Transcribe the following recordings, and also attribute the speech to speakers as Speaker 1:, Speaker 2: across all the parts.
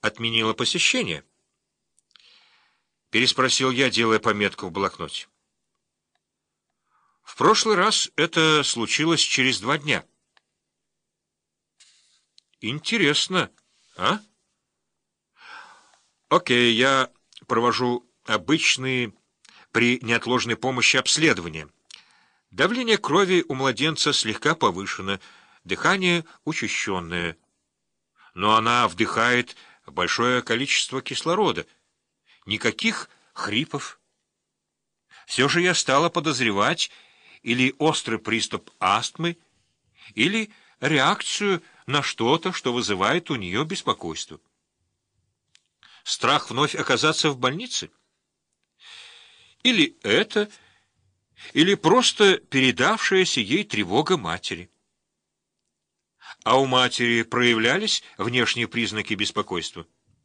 Speaker 1: отменила посещение? Переспросил я, делая пометку в блокноте. В прошлый раз это случилось через 2 дня. Интересно, а? Окей, я провожу обычные при неотложной помощи обследования. Давление крови у младенца слегка повышено, дыхание учащенное. Но она вдыхает большое количество кислорода. Никаких хрипов. Все же я стала подозревать или острый приступ астмы, или реакцию на что-то, что вызывает у нее беспокойство. Страх вновь оказаться в больнице? Или это, или просто передавшаяся ей тревога матери. А у матери проявлялись внешние признаки беспокойства?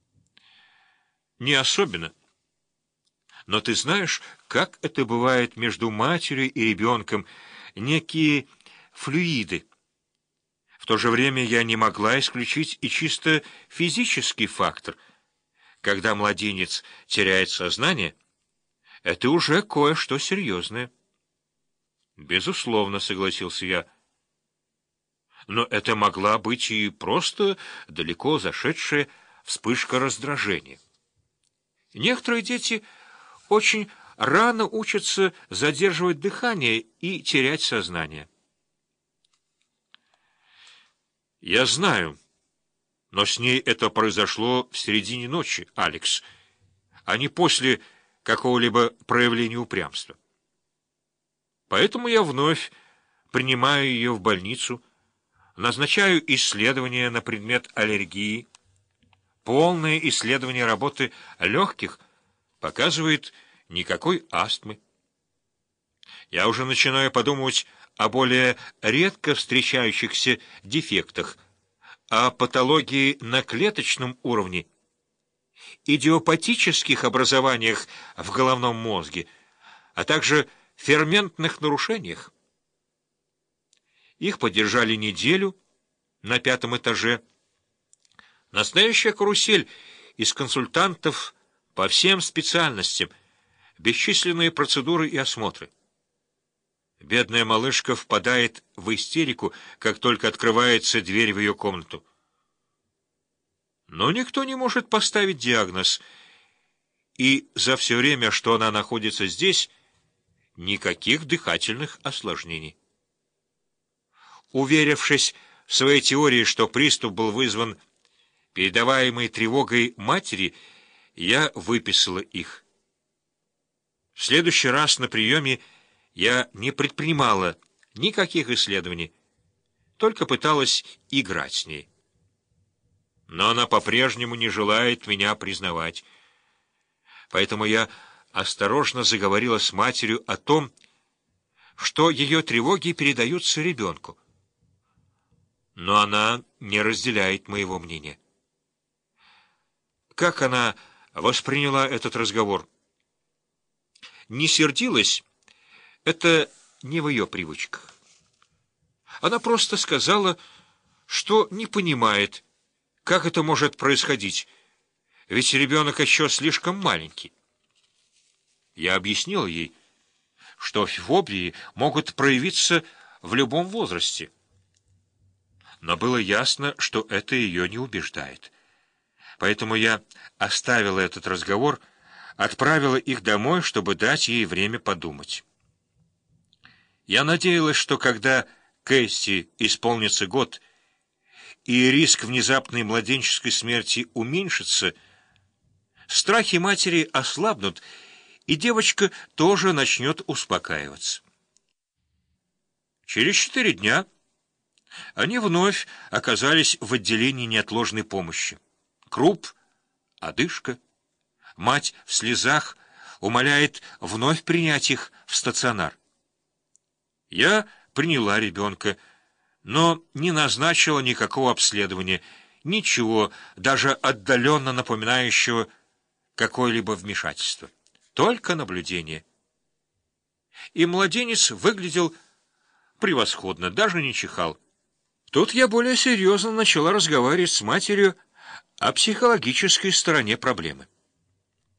Speaker 1: Не особенно. Но ты знаешь, как это бывает между матерью и ребенком, некие флюиды. В то же время я не могла исключить и чисто физический фактор. Когда младенец теряет сознание, это уже кое-что серьезное. Безусловно, согласился я. Но это могла быть и просто далеко зашедшая вспышка раздражения. Некоторые дети очень рано учатся задерживать дыхание и терять сознание. Я знаю, но с ней это произошло в середине ночи, Алекс, а не после какого-либо проявления упрямства. Поэтому я вновь принимаю ее в больницу, назначаю исследования на предмет аллергии. Полное исследование работы легких показывает никакой астмы. Я уже начинаю подумать о более редко встречающихся дефектах, о патологии на клеточном уровне, идиопатических образованиях в головном мозге, а также ферментных нарушениях. Их поддержали неделю на 5-м этаже. Настоящая карусель из консультантов по всем специальностям, бесчисленные процедуры и осмотры. Бедная малышка впадает в истерику, как только открывается дверь в ее комнату. Но никто не может поставить диагноз, и за все время, что она находится здесь, никаких дыхательных осложнений. Уверившись в своей теории, что приступ был вызван передаваемой тревогой матери, я выписала их. В следующий раз на приеме я не предпринимала никаких исследований, только пыталась играть с ней. Но она по-прежнему не желает меня признавать. Поэтому я осторожно заговорила с матерью о том, что ее тревоги передаются ребенку. Но она не разделяет моего мнения. Как она восприняла этот разговор? Не сердилась? Это не в ее привычках. Она просто сказала, что не понимает, как это может происходить, ведь ребенок еще слишком маленький. Я объяснил ей, что фобии могут проявиться в любом возрасте. Но было ясно, что это ее не убеждает. Поэтому я оставила этот разговор, отправила их домой, чтобы дать ей время подумать. Я надеялась, что когда Кэсси исполнится год, и риск внезапной младенческой смерти уменьшится, страхи матери ослабнут, и девочка тоже начнет успокаиваться. Через 4 дня они вновь оказались в отделении неотложной помощи. Круп, одышка. Мать в слезах умоляет вновь принять их в стационар. Я приняла ребенка, но не назначила никакого обследования, ничего, даже отдаленно напоминающего какое-либо вмешательство. Только наблюдение. И младенец выглядел превосходно, даже не чихал. Тут я более серьезно начала разговаривать с матерью о психологической стороне проблемы.